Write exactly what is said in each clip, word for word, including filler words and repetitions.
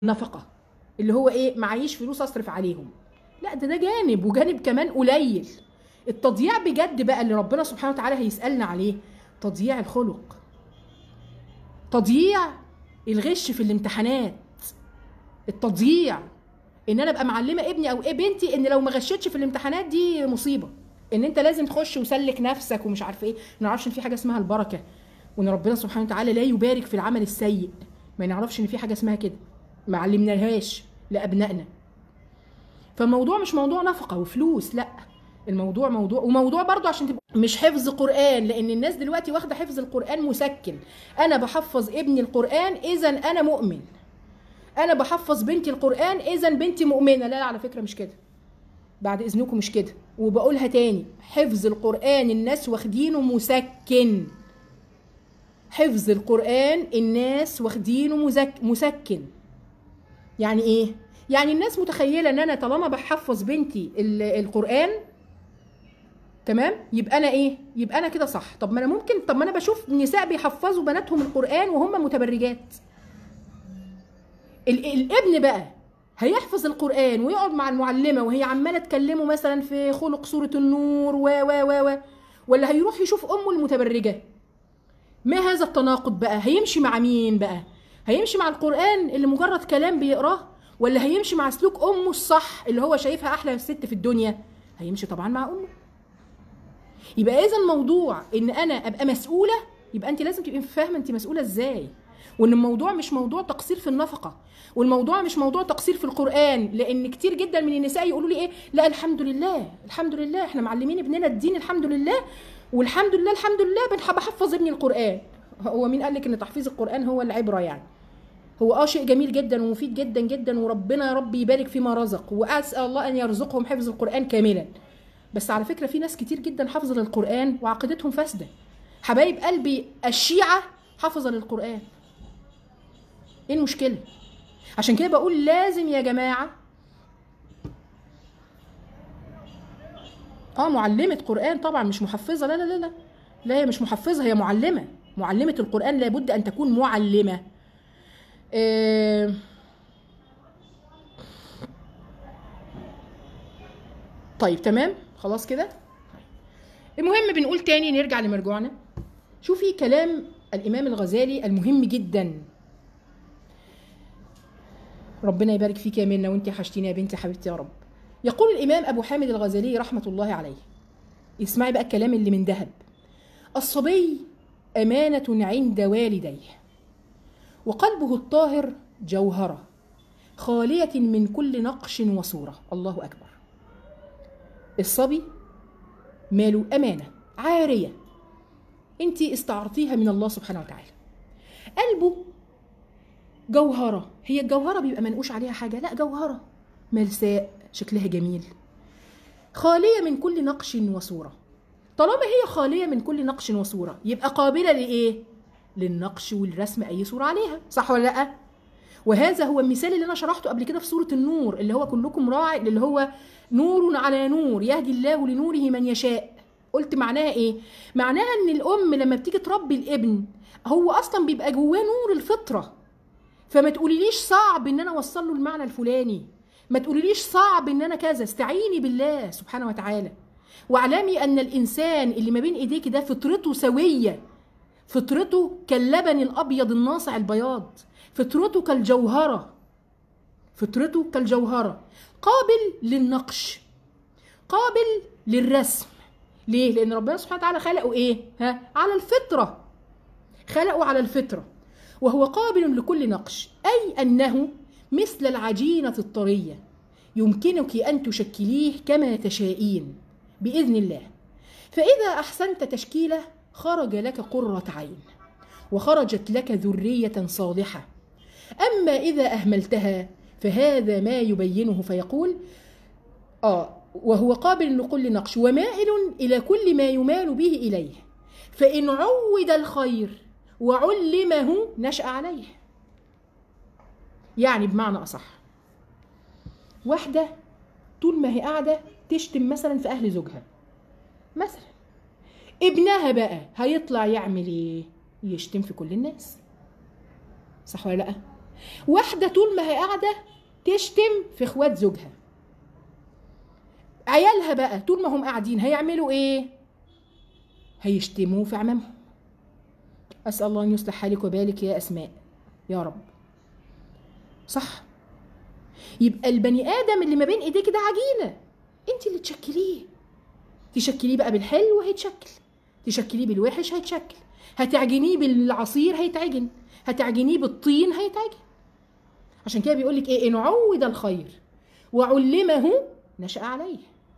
نفقه اللي هو ايه، معيش فلوس اصرف عليهم. لا ده ده جانب، وجانب كمان قليل. التضييع بجد بقى اللي ربنا سبحانه وتعالى هيسألنا عليه تضييع الخلق، تضييع الغش في الامتحانات، التضييع ان انا ابقى معلمه ابني او بنتي ان لو ما غشتش في الامتحانات دي مصيبه، ان انت لازم تخش وسلك نفسك ومش عارفه ايه. ما نعرفش ان في حاجه اسمها البركه، وان ربنا سبحانه وتعالى لا يبارك في العمل السيء. ما نعرفش ان في حاجه اسمها كده، ما علمناهاش لابنائنا. فالموضوع مش موضوع نفقه وفلوس، لا، الموضوع موضوع وموضوع برضو عشان تبقى مش حفظ قرآن، لأن الناس دلوقتي واخدة حفظ القرآن مسكن. أنا بحفظ ابني القرآن إذا أنا مؤمن، أنا بحفظ بنتي القرآن إذا بنتي مؤمنة. لا على فكرة مش كده، بعد إذنكم مش كده، وبقولها تاني، حفظ القرآن الناس واخدينه مسكن. حفظ القرآن الناس واخدينه مزك... مسكن. يعني إيه؟ يعني الناس متخيلة إن أنا طالما بحفظ بنتي القرآن تمام يبقى انا ايه، يبقى انا كده صح. طب ما انا ممكن، طب ما انا بشوف نساء بيحفظوا بناتهم القرآن وهم متبرجات. الابن بقى هيحفظ القرآن ويقعد مع المعلمة وهي عمالة تكلمه مثلا في خلق سورة النور و و و و ولا هيروح يشوف امه المتبرجة؟ ما هذا التناقض بقى؟ هيمشي مع مين بقى؟ هيمشي مع القرآن اللي مجرد كلام بيقراه، ولا هيمشي مع سلوك امه الصح اللي هو شايفها احلى ست في الدنيا؟ هيمشي طبعا مع امه. يبقى اذا الموضوع ان انا ابقى مسؤوله، يبقى انت لازم تبقي فاهمه انت مسؤوله ازاي، وان الموضوع مش موضوع تقصير في النفقه، والموضوع مش موضوع تقصير في القران. لان كتير جدا من النساء يقولوا لي ايه، لا الحمد لله الحمد لله احنا معلمين ابننا الدين الحمد لله، والحمد لله الحمد لله بحفظ ابني القران. هو مين قال لك ان تحفيظ القران هو العبره؟ يعني هو اه شيء جميل جدا ومفيد جدا جدا، وربنا يا رب يبارك فيما رزق، واسال الله ان يرزقهم حفظ القران كاملا. بس على فكرة في ناس كتير جدا حافظة للقرآن وعقيدتهم فاسدة. حبايب قلبي الشيعة حافظة للقرآن، ايه المشكلة؟ عشان كده بقول لازم يا جماعة اه معلمة قرآن طبعا، مش محفظة، لا لا لا لا لا هي مش محفظة، هي معلمة. معلمة القرآن لابد ان تكون معلمة. آه طيب تمام خلاص كده. المهم بنقول تاني، نرجع لمرجوعنا. شوفي كلام الإمام الغزالي المهم جدا، ربنا يبارك فيك يا منى، وانت حشتيني يا بنتي حبيبتي يا رب. يقول الإمام أبو حامد الغزالي رحمة الله عليه، اسمعي بقى الكلام اللي من ذهب: الصبي أمانة عند والديه، وقلبه الطاهر جوهرة خالية من كل نقش وصورة. الله أكبر. الصبي ماله أمانة عارية، انت استعرتيها من الله سبحانه وتعالى. قلبه جوهرة، هي الجوهرة بيبقى منقوش عليها حاجة، لا جوهرة ملساء شكلها جميل، خالية من كل نقش وصورة. طالما هي خالية من كل نقش وصورة يبقى قابلة لإيه؟ للنقش والرسم أي صورة عليها، صح ولا لأ؟ وهذا هو المثال اللي أنا شرحته قبل كده في سورة النور، اللي هو كلكم راع، اللي هو نور على نور يهدي الله لنوره من يشاء. قلت معناها إيه؟ معناها إن الأم لما بتيجي تربي الابن هو أصلا بيبقى جواه نور الفطرة، فما تقوليليش صعب ان انا اوصل له المعنى الفلاني، ما تقوليليش صعب ان انا كذا، استعيني بالله سبحانه وتعالى. واعلمي ان الانسان اللي ما بين ايديك ده فطرته سويه، فطرته كاللبن الابيض الناصع البياض، فطرته كالجوهره، فطرته كالجوهره، قابل للنقش، قابل للرسم. ليه؟ لان ربنا سبحانه وتعالى خلقه ايه؟ ها؟ على الفطره، خلقه على الفطره، وهو قابل لكل نقش، أي أنه مثل العجينة الطرية يمكنك أن تشكليه كما تشائين بإذن الله. فإذا أحسنت تشكيله خرج لك قرة عين، وخرجت لك ذرية صالحة. أما إذا أهملتها فهذا ما يبينه فيقول آه وهو قابل لكل نقش ومائل إلى كل ما يمال به إليه، فإن عود الخير وعلمه نشأ عليه. يعني بمعنى أصح، واحدة طول ما هي قاعدة تشتم مثلا في أهل زوجها مثلا، ابنها بقى هيطلع يعمل إيه؟ يشتم في كل الناس، صح ولا لأ؟ واحده طول ما هي قاعده تشتم في اخوات زوجها، عيالها بقى طول ما هم قاعدين هيعملوا ايه؟ هيشتموا في عمامهم. اسال الله ان يصلح حالك وبالك يا اسماء يا رب. صح؟ يبقى البني ادم اللي ما بين ايديك ده عجينه، انت اللي تشكليه. تشكليه بقى بالحلو هيتشكل، تشكليه بالوحش هيتشكل، هتعجنيه بالعصير هيتعجن، هتعجنيه بالطين هيتعجن. عشان كده بيقول لك ايه؟ ان عود الخير وعلمه نشأ عليه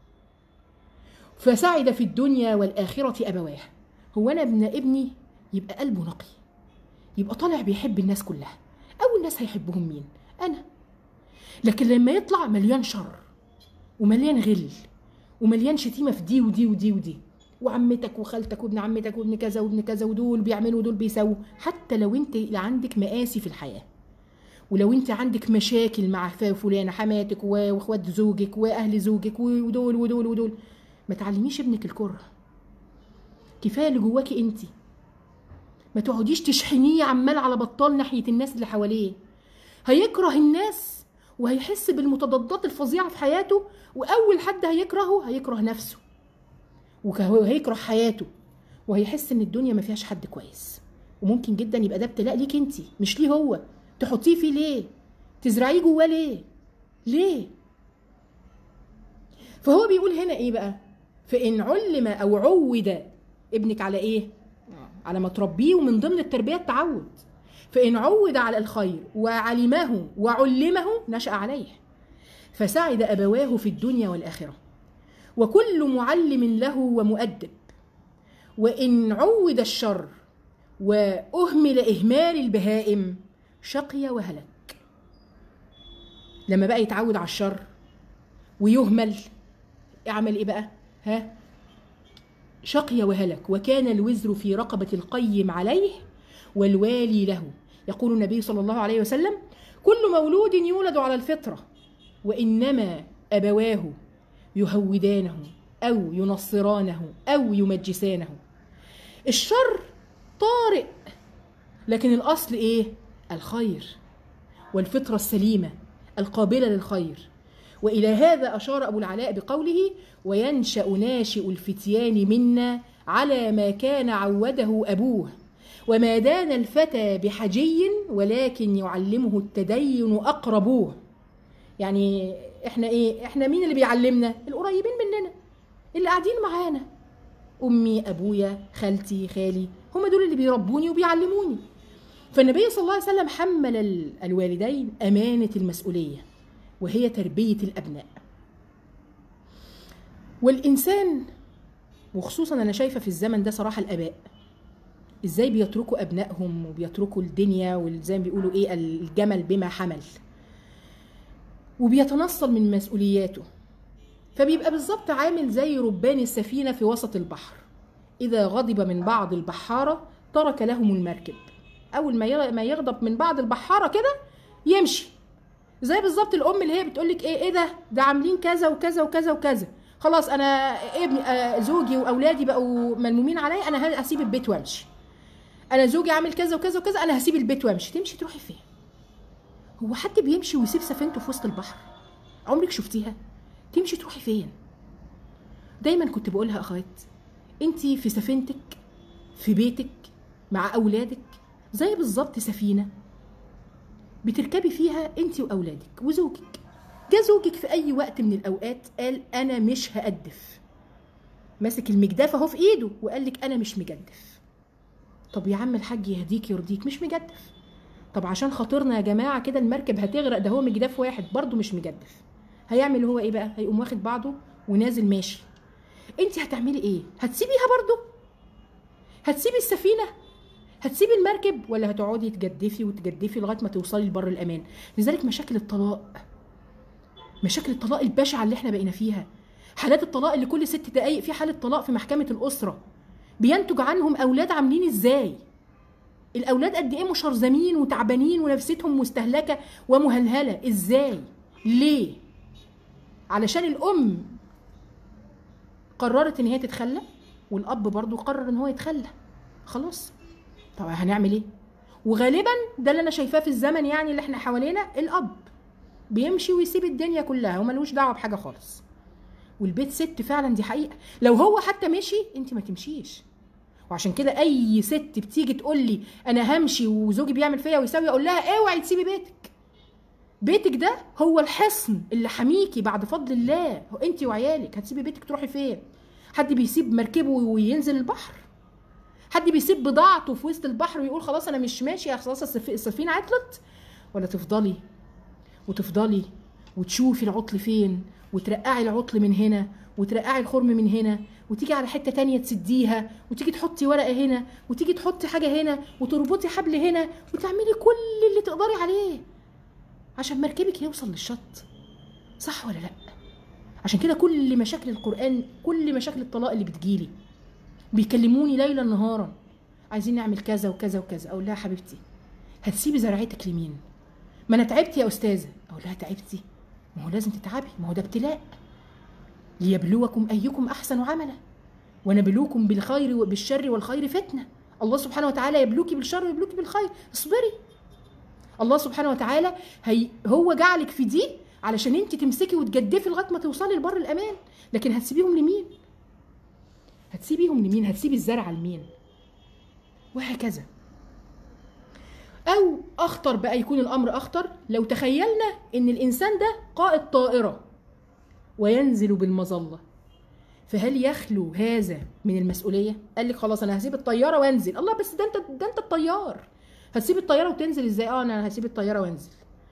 فسعد في الدنيا والآخرة أبواه. هو أنا ابن ابني يبقى قلبه نقي، يبقى طالع بيحب الناس كلها. أول ناس هيحبهم مين؟ أنا. لكن لما يطلع مليان شر ومليان غل ومليان شتيمة في دي ودي ودي ودي، وعمتك وخالتك وابن عمتك وابن كذا وابن كذا، ودول بيعملوا ودول بيسووا. حتى لو انت عندك مآسي في الحياة، ولو انت عندك مشاكل مع فلانة حماتك واخوات زوجك واهل زوجك ودول ودول ودول، ما تعلميش ابنك الكره. كفايه اللي جواكي انت، ما تقعديش تشحنيه عمال على بطال ناحيه الناس اللي حواليه. هيكره الناس وهيحس بالمتضادات الفظيعه في حياته، واول حد هيكرهه هيكره نفسه وهيكره حياته، وهيحس ان الدنيا ما فيهاش حد كويس. وممكن جدا يبقى ده ابتلاء ليك انت مش ليه هو. تحطيه فيه ليه؟ تزرعيه جواه ليه؟ ليه؟ فهو بيقول هنا ايه بقى؟ فإن علم أو عود ابنك على إيه؟ على ما تربيه، ومن ضمن التربية التعود. فإن عود على الخير وعلمه وعلمه نشأ عليه فسعد أبواه في الدنيا والآخرة، وكل معلم له ومؤدب. وإن عود الشر وأهمل إهمال البهائم شقي وهلك. لما بقى يتعود على الشر ويهمل، اعمل إيه بقى؟ ها؟ شقي وهلك. وكان الوزر في رقبة القيم عليه والوالي له. يقول النبي صلى الله عليه وسلم: كل مولود يولد على الفطرة، وإنما أبواه يهودانه أو ينصرانه أو يمجسانه. الشر طارئ، لكن الأصل إيه؟ الخير والفطرة السليمة القابلة للخير. وإلى هذا أشار أبو العلاء بقوله: وينشأ ناشئ الفتيان منا على ما كان عوده أبوه، وما دان الفتى بحجي ولكن يعلمه التدين أقربوه. يعني إحنا إيه؟ إحنا مين اللي بيعلمنا؟ القريبين مننا اللي قاعدين معانا، أمي أبويا خالتي خالي، هم دول اللي بيربوني وبيعلموني. فالنبي صلى الله عليه وسلم حمل الوالدين أمانة المسؤولية، وهي تربية الأبناء. والإنسان، وخصوصا أنا شايفة في الزمن ده صراحة الآباء إزاي بيتركوا أبنائهم وبيتركوا الدنيا، وزي ما بيقولوا إيه، الجمل بما حمل، وبيتنصل من مسؤولياته. فبيبقى بالظبط عامل زي ربان السفينة في وسط البحر، إذا غضب من بعض البحارة ترك لهم المركب. أول ما يغضب من بعض البحارة كده يمشي. زي بالظبط الأم اللي هي بتقولك إيه إيه ده ده عاملين كذا وكذا وكذا وكذا، خلاص أنا ابني آه زوجي وأولادي بقوا ملمومين عليا، أنا هسيب البيت وأمشي. أنا زوجي عامل كذا وكذا وكذا، أنا هسيب البيت وأمشي. تمشي تروحي فين؟ هو حد بيمشي ويسيب سفينته في وسط البحر؟ عمرك شفتيها؟ تمشي تروحي فين؟ دايما كنت بقولها أخوات، انتي في سفينتك في بيتك مع أولادك زي بالظبط سفينة بتركبي فيها انتي وأولادك وزوجك. جا زوجك في أي وقت من الأوقات قال أنا مش هأدف، ماسك المجدف اهو في إيده وقال لك أنا مش مجدف. طب يا عم الحاج يهديك يرضيك، مش مجدف. طب عشان خاطرنا يا جماعة كده المركب هتغرق، ده هو مجدف واحد برضو مش مجدف. هيعمل هو ايه بقى؟ هيقوم واخد بعضه ونازل ماشي. انت هتعملي ايه؟ هتسيبيها برضو؟ هتسيبي السفينة؟ هتسيبي المركب؟ ولا هتقعدي تجدفي وتجدفي لغاية ما توصلي لبر الأمان؟ لذلك مشاكل الطلاق، مشاكل الطلاق البشعة اللي احنا بقينا فيها، حالات الطلاق اللي كل ست دقايق في حالة طلاق في محكمة الأسرة، بينتج عنهم أولاد عاملين ازاي؟ الأولاد قد ايه مشرذمين وتعبانين ونفسيتهم مستهلكة ومهلهلة ازاي؟ ليه؟ علشان الأم قررت ان هي تتخلى، والأب برضو قرر ان هو يتخلى. خلاص، طب هنعمل ايه؟ وغالبا ده اللي انا شايفاه في الزمن يعني اللي احنا حوالينا، الاب بيمشي ويسيب الدنيا كلها وملوش دعوه بحاجه خالص، والبيت ست فعلا، دي حقيقه. لو هو حتى مشي انت ما تمشيش. وعشان كده اي ست بتيجي تقول لي انا همشي وزوجي بيعمل فيا ويساوي، اقول لها اوعي تسيبي بيتك. بيتك ده هو الحصن اللي حميكي بعد فضل الله، انت وعيالك. هتسيبي بيتك تروحي فين؟ حد بيسيب مركبه وينزل البحر؟ حد بيسيب بضاعته في وسط البحر ويقول خلاص انا مش ماشي، خلاص السفينه عطلت؟ ولا تفضلي وتفضلي وتشوفي العطل فين، وترقعي العطل من هنا وترقعي الخرم من هنا، وتيجي على حته تانية تسديها، وتيجي تحطي ورقه هنا، وتيجي تحطي حاجه هنا، وتربطي حبل هنا، وتعملي كل اللي تقدري عليه عشان مركبك يوصل للشط. صح ولا لا؟ عشان كده كل مشاكل القرآن، كل مشاكل الطلاق اللي بتجيلي بيكلموني ليلا نهارا، عايزين نعمل كذا وكذا وكذا. اقول لها حبيبتي هتسيبي زراعتك لمين؟ ما انا تعبت يا استاذه. اقول لها تعبتي؟ ما هو لازم تتعبي، ما هو ده ابتلاء. ليبلوكم ايكم احسن عملا ونبلوكم بالخير وبالشر والخير فتنه. الله سبحانه وتعالى يبلوكي بالشر ويبلوكي بالخير. اصبري. الله سبحانه وتعالى هي هو جعلك في دي علشان انت تمسكي وتجدفي لغايه ما توصلي لبر الامان. لكن هتسيبيهم لمين؟ هتسيبيهم لمين؟ هتسيبي الزرع لمين؟ وهكذا. او اخطر بقى، يكون الامر اخطر لو تخيلنا ان الانسان ده قائد طائره وينزل بالمظله، فهل يخلو هذا من المسؤوليه؟ قال لك خلاص انا هسيب الطياره وانزل. الله، بس ده انت ده انت الطيار، هتسيب الطياره وتنزل ازاي؟ اه انا هسيب الطياره وانزل.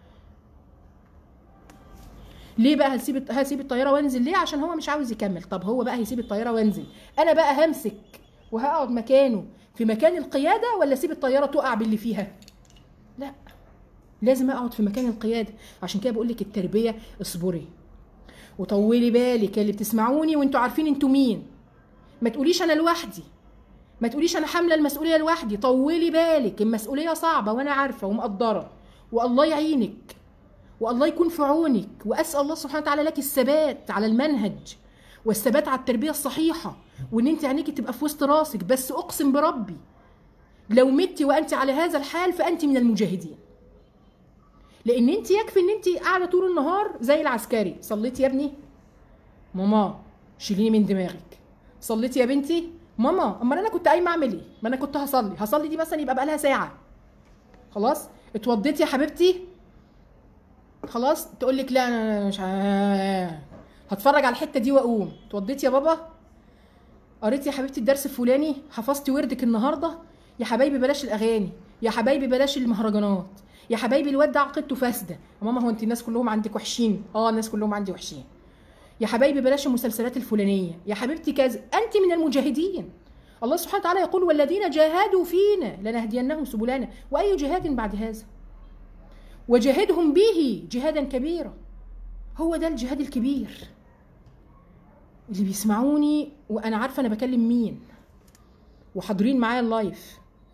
ليه بقى هسيب هسيب الطياره وانزل؟ ليه؟ عشان هو مش عاوز يكمل. طب هو بقى هيسيب الطياره وانزل، انا بقى همسك وهقعد مكانه في مكان القياده، ولا اسيب الطياره تقع باللي فيها؟ لا، لازم اقعد في مكان القياده. عشان كده بقول لك التربيه اصبري وطولي بالك اللي بتسمعوني وانتوا عارفين انتوا مين. ما تقوليش انا لوحدي، ما تقوليش انا حامله المسؤوليه لوحدي. طولي بالك، المسؤوليه صعبه وانا عارفه ومقدره، والله يعينك والله يكون في عونك. واسال الله سبحانه وتعالى لك الثبات على المنهج والثبات على التربيه الصحيحه، وان انت عينيكي تبقى في وسط راسك. بس اقسم بربي لو متي وانت على هذا الحال فانت من المجاهدين. لان انت يكفي ان انت قاعده طول النهار زي العسكري. صليتي يا ابني؟ ماما شيليني من دماغك. صليتي يا بنتي؟ ماما امال انا كنت قايمه اعمل ايه؟ ما انا كنت هصلي. هصلي دي مثلا يبقى بقى لها ساعه. خلاص اتوضيتي يا حبيبتي؟ خلاص تقول لك لا انا مش هتفرج على الحته دي واقوم. اتوضيتي يا بابا؟ قريتي يا حبيبتي الدرس الفلاني؟ حفظتي وردك النهارده؟ يا حبايبي بلاش الاغاني، يا حبايبي بلاش المهرجانات، يا حبايبي الواد ده عقيدته فاسده. يا ماما هو انت الناس كلهم عندك وحشين؟ اه الناس كلهم عندي وحشين. يا حبايبي بلاش المسلسلات الفلانيه، يا حبيبتي كذا. انت من المجاهدين. الله سبحانه وتعالى يقول والذين جاهدوا فينا لنهدينهم سبلنا. واي جهاد بعد هذا؟ وجاهدهم به جهادا كبيرا. هو ده الجهاد الكبير. اللي بيسمعوني وانا عارفه انا بكلم مين وحاضرين معايا اللايف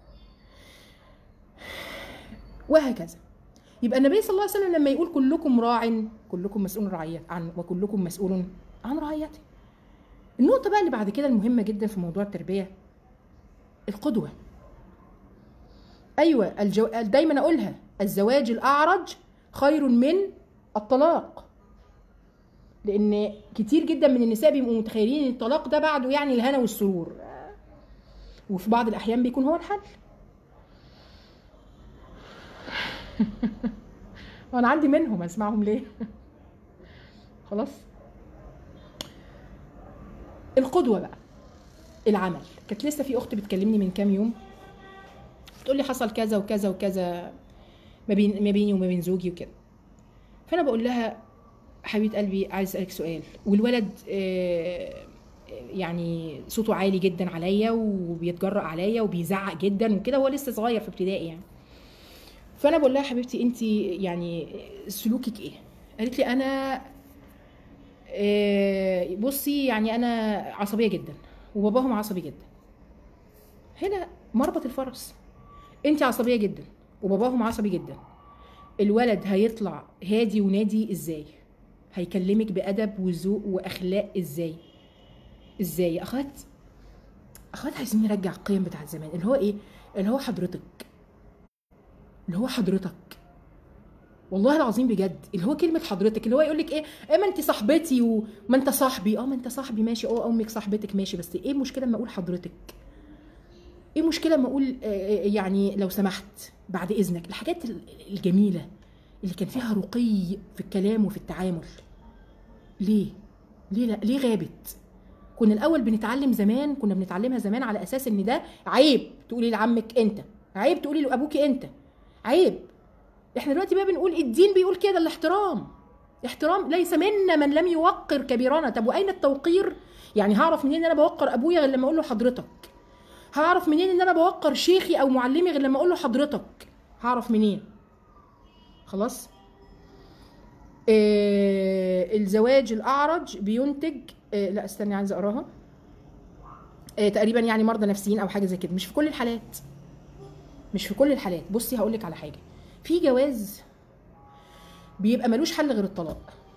وهكذا. يبقى النبي صلى الله عليه وسلم لما يقول كلكم راع كلكم مسؤول رعية عن وكلكم مسؤول عن رعيته. النقطة بقى اللي بعد كده المهمة جدا في موضوع التربية، القدوة. أيوة الجو... دايما أقولها، الزواج الأعرج خير من الطلاق. لأن كتير جدا من النساء بيبقوا متخيلين ان الطلاق ده بعده يعني الهنا والسرور، وفي بعض الأحيان بيكون هو الحل. وانا عندي منهم، اسمعهم ليه؟ خلاص. القدوه بقى العمل. كانت لسه في اخت بتكلمني من كام يوم تقول لي حصل كذا وكذا وكذا ما بين ما بيني وما بين زوجي وكده. فانا بقول لها حبيبه قلبي عايز اسالك سؤال، والولد يعني صوته عالي جدا عليا وبيتجرأ عليا وبيزعق جدا وكده، هو لسه صغير في ابتدائي يعني. فانا بقول لها حبيبتي انت يعني سلوكك ايه؟ قالت لي انا بصي يعني انا عصبيه جدا وباباهم عصبي جدا. هنا مربط الفرس. انت عصبيه جدا وباباهم عصبي جدا، الولد هيطلع هادي ونادي ازاي؟ هيكلمك بادب وذوق واخلاق ازاي؟ ازاي يا اخوات؟ اخوات عايزين نرجع القيم بتاعت زمان اللي هو ايه؟ اللي هو حضرتك اللي هو حضرتك، والله العظيم بجد، اللي هو كلمه حضرتك، اللي هو يقول لك ايه، ايه ما انت صاحبتي وما انت صاحبي. اه ما انت صاحبي ماشي، اه امك صاحبتك ماشي، بس ايه المشكله اما اقول حضرتك؟ ايه المشكله اما اقول يعني لو سمحت بعد اذنك؟ الحاجات الجميله اللي كان فيها رقي في الكلام وفي التعامل، ليه ليه لا ليه غابت؟ كنا الاول بنتعلم زمان، كنا بنتعلمها زمان على اساس ان ده عيب تقولي لعمك انت، عيب تقولي لابوكي انت، عيب. احنا دلوقتي بقى بنقول الدين بيقول كده، الاحترام، احترام ليس منا من لم يوقر كبيرنا. طب واين التوقير؟ يعني هعرف منين ان انا بوقر ابويا غير لما اقول له حضرتك؟ هعرف منين ان انا بوقر شيخي او معلمي غير لما اقول له حضرتك؟ هعرف منين؟ خلاص. آه الزواج الاعرج بينتج، آه لا استني عايزه اقراها، آه تقريبا يعني مرضى نفسيين او حاجه زي كده. مش في كل الحالات، مش في كل الحالات. بصي هقول لك على حاجه، في جواز بيبقى ملوش حل غير الطلاق،